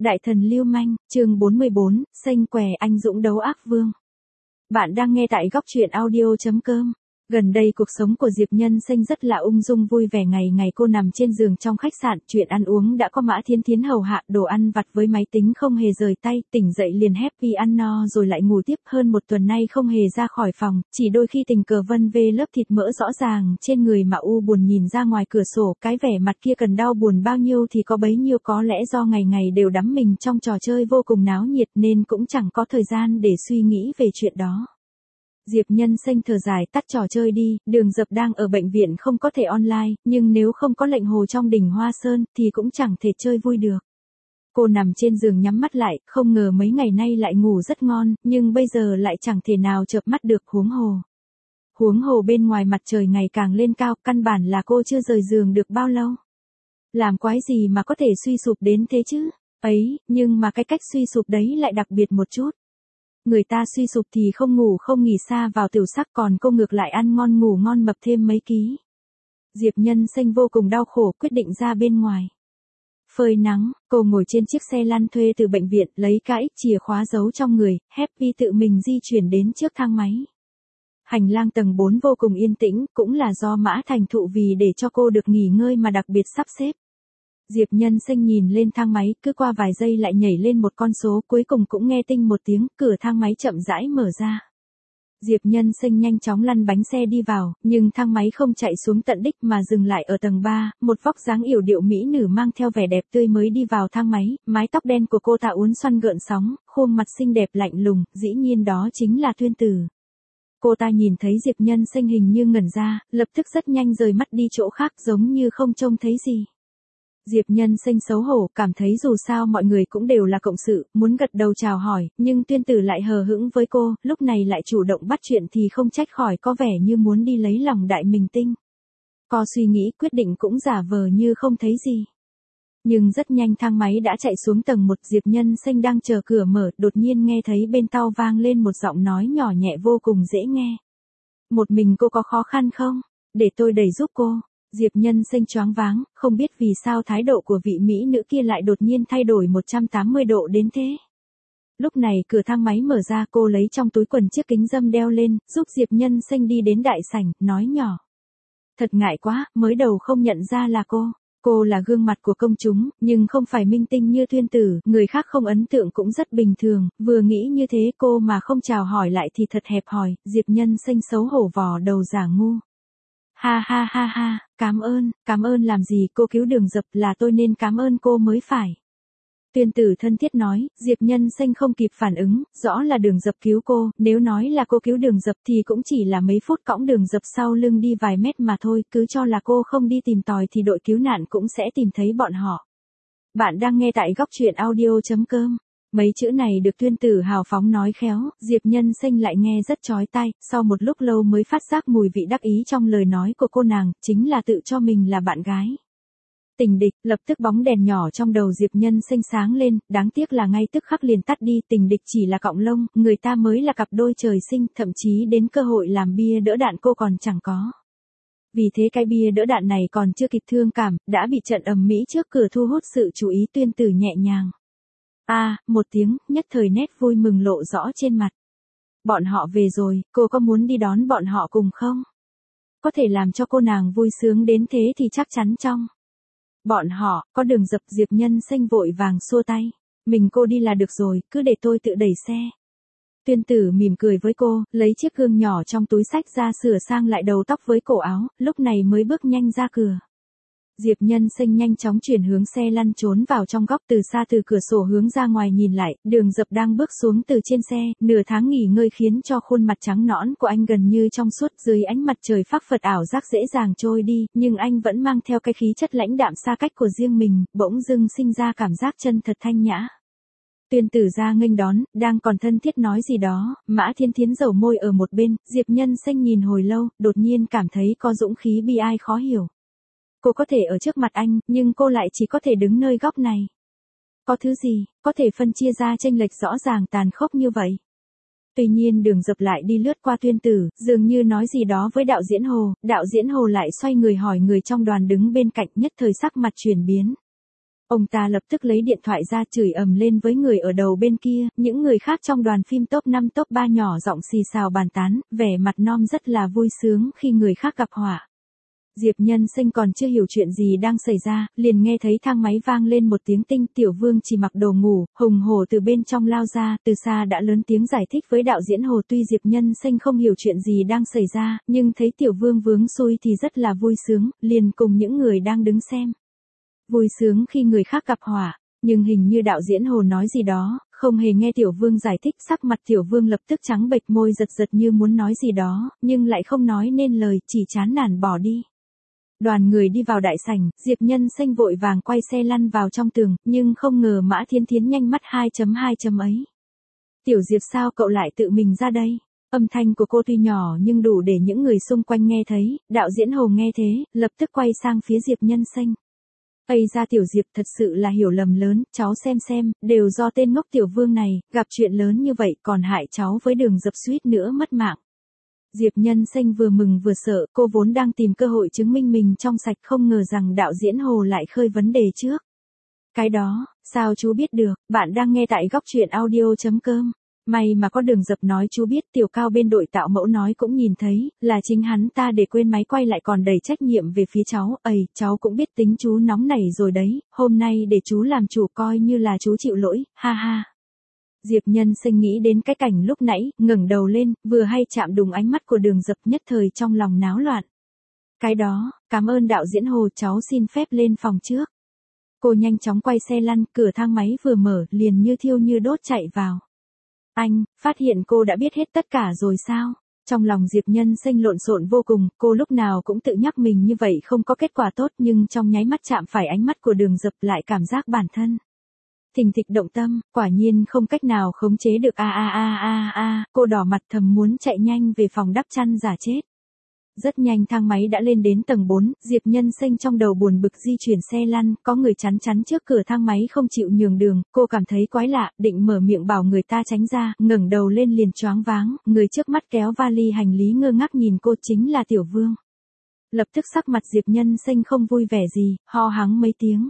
Đại thần lưu manh, chương 44, xanh què anh dũng đấu ác vương. Bạn đang nghe tại góc truyện audio.com. Gần đây cuộc sống của Diệp Nhân Xanh rất là ung dung vui vẻ, ngày ngày cô nằm trên giường trong khách sạn, chuyện ăn uống đã có Mã Thiến Thiến hầu hạ, đồ ăn vặt với máy tính không hề rời tay, tỉnh dậy liền happy ăn no rồi lại ngủ tiếp, hơn một tuần nay không hề ra khỏi phòng, chỉ đôi khi tình cờ vân vê lớp thịt mỡ rõ ràng trên người mà u buồn nhìn ra ngoài cửa sổ, cái vẻ mặt kia cần đau buồn bao nhiêu thì có bấy nhiêu, có lẽ do ngày ngày đều đắm mình trong trò chơi vô cùng náo nhiệt nên cũng chẳng có thời gian để suy nghĩ về chuyện đó. Diệp Nhân Xanh thở dài tắt trò chơi đi, Đường Dập đang ở bệnh viện không có thể online, nhưng nếu không có lệnh hồ trong đỉnh Hoa Sơn thì cũng chẳng thể chơi vui được. Cô nằm trên giường nhắm mắt lại, không ngờ mấy ngày nay lại ngủ rất ngon, nhưng bây giờ lại chẳng thể nào chợp mắt được, huống hồ bên ngoài mặt trời ngày càng lên cao, căn bản là cô chưa rời giường được bao lâu. Làm quái gì mà có thể suy sụp đến thế chứ? Ấy, nhưng mà cái cách suy sụp đấy lại đặc biệt một chút. Người ta suy sụp thì không ngủ không nghỉ xa vào tiểu sắc, còn cô ngược lại ăn ngon ngủ ngon mập thêm mấy ký. Diệp Nhân Xanh vô cùng đau khổ quyết định ra bên ngoài phơi nắng, cô ngồi trên chiếc xe lăn thuê từ bệnh viện, lấy cả ít chìa khóa giấu trong người, happy tự mình di chuyển đến trước thang máy. Hành lang tầng 4 vô cùng yên tĩnh, cũng là do Mã Thành Thụ vì để cho cô được nghỉ ngơi mà đặc biệt sắp xếp. Diệp Nhân Xanh nhìn lên thang máy, cứ qua vài giây lại nhảy lên một con số, cuối cùng cũng nghe tinh một tiếng, cửa thang máy chậm rãi mở ra. Diệp Nhân Xanh nhanh chóng lăn bánh xe đi vào, nhưng thang máy không chạy xuống tận đích mà dừng lại ở tầng 3, một vóc dáng yểu điệu mỹ nữ mang theo vẻ đẹp tươi mới đi vào thang máy, mái tóc đen của cô ta uốn xoăn gợn sóng, khuôn mặt xinh đẹp lạnh lùng, dĩ nhiên đó chính là Tuyên Tử. Cô ta nhìn thấy Diệp Nhân Xanh hình như ngẩn ra, lập tức rất nhanh rời mắt đi chỗ khác giống như không trông thấy gì. Diệp Nhân Xanh xấu hổ, cảm thấy dù sao mọi người cũng đều là cộng sự, muốn gật đầu chào hỏi, nhưng Tuyên Tử lại hờ hững với cô, lúc này lại chủ động bắt chuyện thì không trách khỏi có vẻ như muốn đi lấy lòng đại minh tinh. Cô suy nghĩ quyết định cũng giả vờ như không thấy gì. Nhưng rất nhanh thang máy đã chạy xuống tầng 1, Diệp Nhân Xanh đang chờ cửa mở, đột nhiên nghe thấy bên tai vang lên một giọng nói nhỏ nhẹ vô cùng dễ nghe. Một mình cô có khó khăn không? Để tôi đẩy giúp cô. Diệp Nhân Xanh choáng váng, không biết vì sao thái độ của vị mỹ nữ kia lại đột nhiên thay đổi 180 độ đến thế. Lúc này cửa thang máy mở ra, cô lấy trong túi quần chiếc kính râm đeo lên, giúp Diệp Nhân Xanh đi đến đại sảnh, nói nhỏ. Thật ngại quá, mới đầu không nhận ra là cô. Cô là gương mặt của công chúng, nhưng không phải minh tinh như Tuyên Tử, người khác không ấn tượng cũng rất bình thường, vừa nghĩ như thế cô mà không chào hỏi lại thì thật hẹp hòi, Diệp Nhân Xanh xấu hổ vò đầu giả ngu. Ha ha ha ha, cảm ơn làm gì, cô cứu Đường Dập là tôi nên cảm ơn cô mới phải. Tuyên Tử thân thiết nói, Diệp Nhân Xanh không kịp phản ứng, rõ là Đường Dập cứu cô, nếu nói là cô cứu Đường Dập thì cũng chỉ là mấy phút cõng Đường Dập sau lưng đi vài mét mà thôi, cứ cho là cô không đi tìm tòi thì đội cứu nạn cũng sẽ tìm thấy bọn họ. Bạn đang nghe tại góc truyện audio.com. Mấy chữ này được Tuyên Tử hào phóng nói khéo, Diệp Nhân Xanh lại nghe rất chói tai, sau một lúc lâu mới phát giác mùi vị đắc ý trong lời nói của cô nàng, chính là tự cho mình là bạn gái. Tình địch, lập tức bóng đèn nhỏ trong đầu Diệp Nhân Xanh sáng lên, đáng tiếc là ngay tức khắc liền tắt đi, tình địch chỉ là cọng lông, người ta mới là cặp đôi trời sinh, thậm chí đến cơ hội làm bia đỡ đạn cô còn chẳng có. Vì thế cái bia đỡ đạn này còn chưa kịp thương cảm, đã bị trận ầm mỹ trước cửa thu hút sự chú ý. Tuyên Tử nhẹ nhàng. Một tiếng, nhất thời nét vui mừng lộ rõ trên mặt. Bọn họ về rồi, cô có muốn đi đón bọn họ cùng không? Có thể làm cho cô nàng vui sướng đến thế thì chắc chắn trong. Bọn họ, có Đường Dập. Diệp Nhân Xanh vội vàng xua tay. Mình cô đi là được rồi, cứ để tôi tự đẩy xe. Tuyên Tử mỉm cười với cô, lấy chiếc gương nhỏ trong túi xách ra sửa sang lại đầu tóc với cổ áo, lúc này mới bước nhanh ra cửa. Diệp Nhân Xanh nhanh chóng chuyển hướng xe lăn trốn vào trong góc, từ xa từ cửa sổ hướng ra ngoài nhìn lại, Đường Dập đang bước xuống từ trên xe, nửa tháng nghỉ ngơi khiến cho khuôn mặt trắng nõn của anh gần như trong suốt, dưới ánh mặt trời phác phật ảo giác dễ dàng trôi đi, nhưng anh vẫn mang theo cái khí chất lãnh đạm xa cách của riêng mình, bỗng dưng sinh ra cảm giác chân thật thanh nhã. Tuyên Tử ra nghênh đón, đang còn thân thiết nói gì đó, Mã Thiến Thiến dầu môi ở một bên, Diệp Nhân Xanh nhìn hồi lâu, đột nhiên cảm thấy có dũng khí bi ai khó hiểu. Cô có thể ở trước mặt anh, nhưng cô lại chỉ có thể đứng nơi góc này. Có thứ gì, có thể phân chia ra chênh lệch rõ ràng tàn khốc như vậy? Tuy nhiên Đường Dập lại đi lướt qua Tuyên Tử, dường như nói gì đó với đạo diễn Hồ lại xoay người hỏi người trong đoàn đứng bên cạnh, nhất thời sắc mặt chuyển biến. Ông ta lập tức lấy điện thoại ra chửi ầm lên với người ở đầu bên kia, những người khác trong đoàn phim top 5 top 3 nhỏ giọng xì xào bàn tán, vẻ mặt non rất là vui sướng khi người khác gặp họa. Diệp Nhân Sinh còn chưa hiểu chuyện gì đang xảy ra, liền nghe thấy thang máy vang lên một tiếng tinh, Tiểu Vương chỉ mặc đồ ngủ, hùng hổ từ bên trong lao ra, từ xa đã lớn tiếng giải thích với đạo diễn Hồ. Tuy Diệp Nhân Sinh không hiểu chuyện gì đang xảy ra, nhưng thấy Tiểu Vương vướng xui thì rất là vui sướng, liền cùng những người đang đứng xem. Vui sướng khi người khác gặp họa, nhưng hình như đạo diễn Hồ nói gì đó, không hề nghe Tiểu Vương giải thích, sắc mặt Tiểu Vương lập tức trắng bệch, môi giật giật như muốn nói gì đó, nhưng lại không nói nên lời, chỉ chán nản bỏ đi. Đoàn người đi vào đại sảnh, Diệp Nhân Sinh vội vàng quay xe lăn vào trong tường, nhưng không ngờ Mã Thiến Thiến nhanh mắt 2.2 ấy. Tiểu Diệp sao cậu lại tự mình ra đây? Âm thanh của cô tuy nhỏ nhưng đủ để những người xung quanh nghe thấy, đạo diễn Hồ nghe thế, lập tức quay sang phía Diệp Nhân Sinh. Ây ra Tiểu Diệp, thật sự là hiểu lầm lớn, cháu xem, đều do tên ngốc Tiểu Vương này, gặp chuyện lớn như vậy còn hại cháu với Đường Dập suýt nữa mất mạng. Diệp Nhân Sinh vừa mừng vừa sợ, cô vốn đang tìm cơ hội chứng minh mình trong sạch, không ngờ rằng đạo diễn Hồ lại khơi vấn đề trước. Cái đó, sao chú biết được, bạn đang nghe tại góc truyện audio.com. May mà có Đường Dập nói chú biết, Tiểu Cao bên đội tạo mẫu nói cũng nhìn thấy, là chính hắn ta để quên máy quay lại còn đẩy trách nhiệm về phía cháu. Ây, cháu cũng biết tính chú nóng nảy rồi đấy, hôm nay để chú làm chủ coi như là chú chịu lỗi, ha ha. Diệp Nhân Sinh nghĩ đến cái cảnh lúc nãy, ngẩng đầu lên, vừa hay chạm đùng ánh mắt của Đường Dập, nhất thời trong lòng náo loạn. Cái đó, cảm ơn đạo diễn Hồ, cháu xin phép lên phòng trước. Cô nhanh chóng quay xe lăn, cửa thang máy vừa mở, liền như thiêu như đốt chạy vào. Anh, phát hiện cô đã biết hết tất cả rồi sao? Trong lòng Diệp Nhân Sinh lộn xộn vô cùng, cô lúc nào cũng tự nhắc mình như vậy không có kết quả tốt, nhưng trong nháy mắt chạm phải ánh mắt của Đường Dập lại cảm giác bản thân thình thịch động tâm, quả nhiên không cách nào khống chế được cô đỏ mặt thầm muốn chạy nhanh về phòng đắp chăn giả chết. Rất nhanh thang máy đã lên đến tầng 4, Diệp Nhân Sinh trong đầu buồn bực di chuyển xe lăn, có người chắn trước cửa thang máy không chịu nhường đường, cô cảm thấy quái lạ, định mở miệng bảo người ta tránh ra, ngẩng đầu lên liền choáng váng, người trước mắt kéo vali hành lý ngơ ngác nhìn cô, chính là Tiểu Vương. Lập tức sắc mặt Diệp Nhân Sinh không vui vẻ gì, ho hắng mấy tiếng.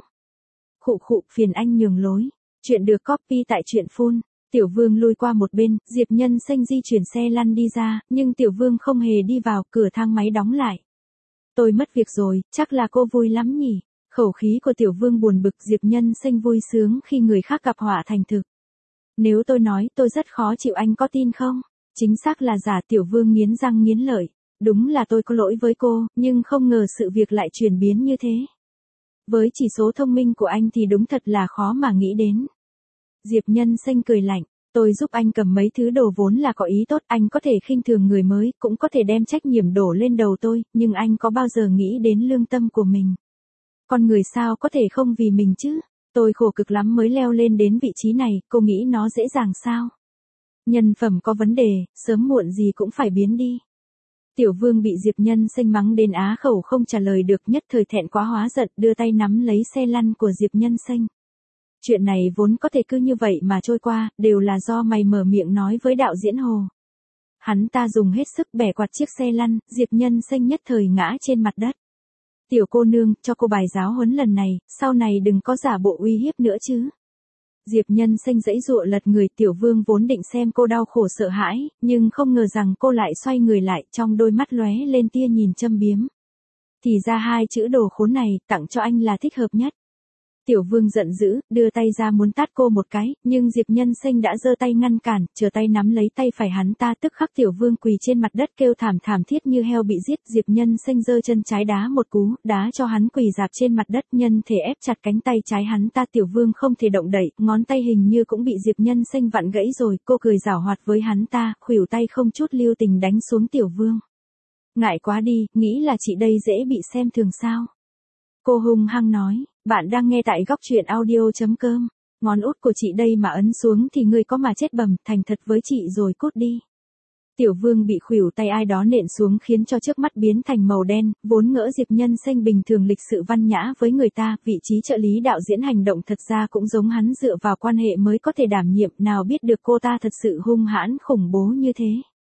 Khụ, phiền anh nhường lối. Chuyện được copy tại truyện phun. Tiểu Vương lui qua một bên, Diệp Nhân Sinh di chuyển xe lăn đi ra, nhưng Tiểu Vương không hề đi vào, cửa thang máy đóng lại. Tôi mất việc rồi, chắc là cô vui lắm nhỉ. Khẩu khí của Tiểu Vương buồn bực, Diệp Nhân Sinh vui sướng khi người khác gặp họa thành thực. Nếu tôi nói tôi rất khó chịu anh có tin không? Chính xác là giả. Tiểu Vương nghiến răng nghiến lợi. Đúng là tôi có lỗi với cô, nhưng không ngờ sự việc lại chuyển biến như thế. Với chỉ số thông minh của anh thì đúng thật là khó mà nghĩ đến. Diệp Nhân Sinh cười lạnh, tôi giúp anh cầm mấy thứ đồ vốn là có ý tốt, anh có thể khinh thường người mới, cũng có thể đem trách nhiệm đổ lên đầu tôi, nhưng anh có bao giờ nghĩ đến lương tâm của mình? Con người sao có thể không vì mình chứ? Tôi khổ cực lắm mới leo lên đến vị trí này, cô nghĩ nó dễ dàng sao? Nhân phẩm có vấn đề, sớm muộn gì cũng phải biến đi. Tiểu Vương bị Diệp Nhân Sinh mắng đến á khẩu không trả lời được, nhất thời thẹn quá hóa giận, đưa tay nắm lấy xe lăn của Diệp Nhân Sinh. Chuyện này vốn có thể cứ như vậy mà trôi qua, đều là do mày mở miệng nói với đạo diễn Hồ. Hắn ta dùng hết sức bẻ quạt chiếc xe lăn, Diệp Nhân Sinh nhất thời ngã trên mặt đất. Tiểu cô nương, cho cô bài giáo huấn lần này, sau này đừng có giả bộ uy hiếp nữa chứ. Diệp Nhân Sinh giãy giụa lật người, Tiểu Vương vốn định xem cô đau khổ sợ hãi, nhưng không ngờ rằng cô lại xoay người lại, trong đôi mắt lóe lên tia nhìn châm biếm. Thì ra hai chữ đồ khốn này, tặng cho anh là thích hợp nhất. Tiểu Vương giận dữ, đưa tay ra muốn tát cô một cái, nhưng Diệp Nhân Sinh đã giơ tay ngăn cản, chờ tay nắm lấy tay phải hắn ta, tức khắc Tiểu Vương quỳ trên mặt đất kêu thảm thiết như heo bị giết. Diệp Nhân Sinh giơ chân trái đá một cú, đá cho hắn quỳ rạp trên mặt đất, nhân thể ép chặt cánh tay trái hắn ta. Tiểu Vương không thể động đậy, ngón tay hình như cũng bị Diệp Nhân Sinh vặn gãy rồi, cô cười giảo hoạt với hắn ta, khuỷu tay không chút lưu tình đánh xuống Tiểu Vương. Ngại quá đi, nghĩ là chị đây dễ bị xem thường sao? Cô hung hăng nói, bạn đang nghe tại góc truyện audio.com. Ngón út của chị đây mà ấn xuống thì ngươi có mà chết bầm, thành thật với chị rồi cút đi. Tiểu Vương bị khuỷu tay ai đó nện xuống khiến cho trước mắt biến thành màu đen, vốn ngỡ Diệp Nhân Sinh bình thường lịch sự văn nhã với người ta, vị trí trợ lý đạo diễn hành động thật ra cũng giống hắn, dựa vào quan hệ mới có thể đảm nhiệm, nào biết được cô ta thật sự hung hãn khủng bố như thế.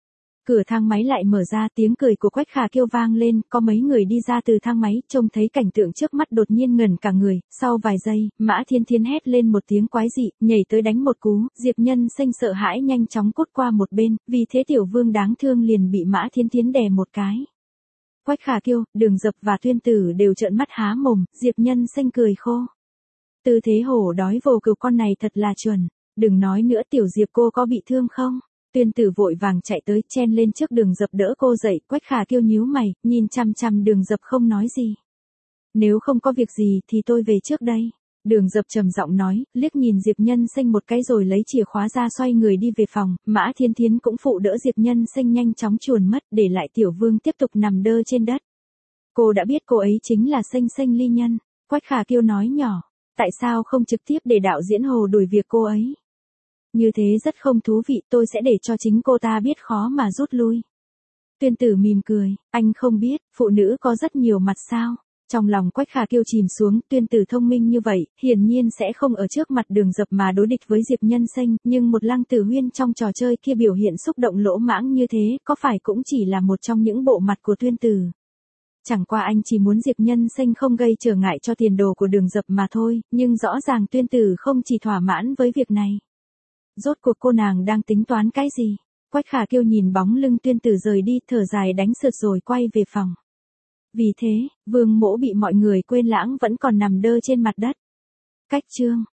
Cửa thang máy lại mở ra, tiếng cười của Quách Khả Kiêu vang lên, có mấy người đi ra từ thang máy, trông thấy cảnh tượng trước mắt đột nhiên ngẩn cả người, sau vài giây, Mã Thiên Thiến hét lên một tiếng quái dị, nhảy tới đánh một cú, Diệp Nhân Xanh sợ hãi nhanh chóng cút qua một bên, vì thế Tiểu Vương đáng thương liền bị Mã Thiên Thiến đè một cái. Quách Khả Kiêu, Đường Dập và Tuyên Tử đều trợn mắt há mồm, Diệp Nhân Xanh cười khô. Tư thế hổ đói vồ cừu con này thật là chuẩn, đừng nói nữa Tiểu Diệp cô có bị thương không? Tuyên Tử vội vàng chạy tới, chen lên trước Đường Dập đỡ cô dậy, Quách Khả Kiêu nhíu mày, nhìn chằm chằm Đường Dập không nói gì. Nếu không có việc gì thì tôi về trước đây. Đường Dập trầm giọng nói, liếc nhìn Diệp Nhân Xanh một cái rồi lấy chìa khóa ra xoay người đi về phòng, Mã Thiên Thiến cũng phụ đỡ Diệp Nhân Xanh nhanh chóng chuồn mất, để lại Tiểu Vương tiếp tục nằm đơ trên đất. Cô đã biết cô ấy chính là Xanh Xanh Ly Nhân, Quách Khả Kiêu nói nhỏ, tại sao không trực tiếp để đạo diễn Hồ đuổi việc cô ấy? Như thế rất không thú vị, tôi sẽ để cho chính cô ta biết khó mà rút lui. Tuyên Tử mỉm cười, anh không biết, phụ nữ có rất nhiều mặt sao? Trong lòng Quách Khả Kiêu chìm xuống, Tuyên Tử thông minh như vậy, hiển nhiên sẽ không ở trước mặt Đường Dập mà đối địch với Diệp Nhân Xanh, nhưng một Lăng Tử Huyên trong trò chơi kia biểu hiện xúc động lỗ mãng như thế, có phải cũng chỉ là một trong những bộ mặt của Tuyên Tử. Chẳng qua anh chỉ muốn Diệp Nhân Xanh không gây trở ngại cho tiền đồ của Đường Dập mà thôi, nhưng rõ ràng Tuyên Tử không chỉ thỏa mãn với việc này. Rốt cuộc cô nàng đang tính toán cái gì? Quách Khả Kiêu nhìn bóng lưng Tuyên Tử rời đi, thở dài đánh sượt rồi quay về phòng. Vì thế, Vương Mỗ bị mọi người quên lãng vẫn còn nằm đơ trên mặt đất. Cách chương